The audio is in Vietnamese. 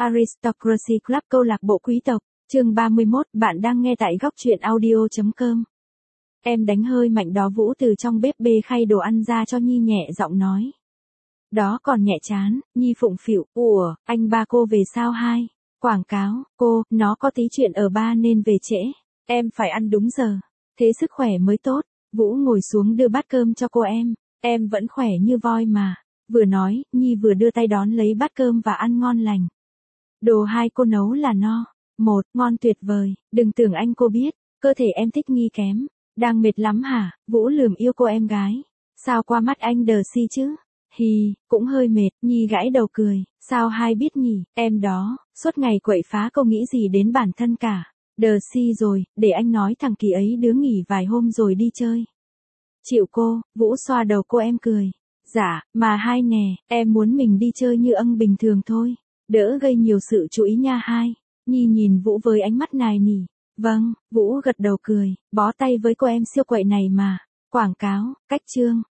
Aristocracy Club câu lạc bộ quý tộc, chương 31, bạn đang nghe tại góc truyện audio.com. Em đánh hơi mạnh đó. Vũ từ trong bếp bê khay đồ ăn ra cho Nhi nhẹ giọng nói. Đó còn nhẹ chán, Nhi phụng phịu, ủa, anh ba cô về sao hai? Quảng cáo, cô, nó có tí chuyện ở ba nên về trễ. Em phải ăn đúng giờ, thế sức khỏe mới tốt. Vũ ngồi xuống đưa bát cơm cho cô em vẫn khỏe như voi mà. Vừa nói, Nhi vừa đưa tay đón lấy bát cơm và ăn ngon lành. Đồ hai cô nấu là no. Một, ngon tuyệt vời, đừng tưởng anh cô biết, cơ thể em thích nghi kém. Đang mệt lắm hả? Vũ lườm yêu cô em gái. Sao qua mắt anh Đờ Si chứ? Hì, cũng hơi mệt. Nhi gãi đầu cười. Sao hai biết nhỉ? Em đó, suốt ngày quậy phá câu nghĩ gì đến bản thân cả. Đờ Si rồi, để anh nói thằng Kỳ ấy đứa nghỉ vài hôm rồi đi chơi. Chịu cô, Vũ xoa đầu cô em cười. Dạ, mà hai nè, em muốn mình đi chơi như ân bình thường thôi. Đỡ gây nhiều sự chú ý nha hai. Nhi nhìn Vũ với ánh mắt nài nỉ. Vâng, Vũ gật đầu cười, bó tay với cô em siêu quậy này mà. Quảng cáo, cách chương.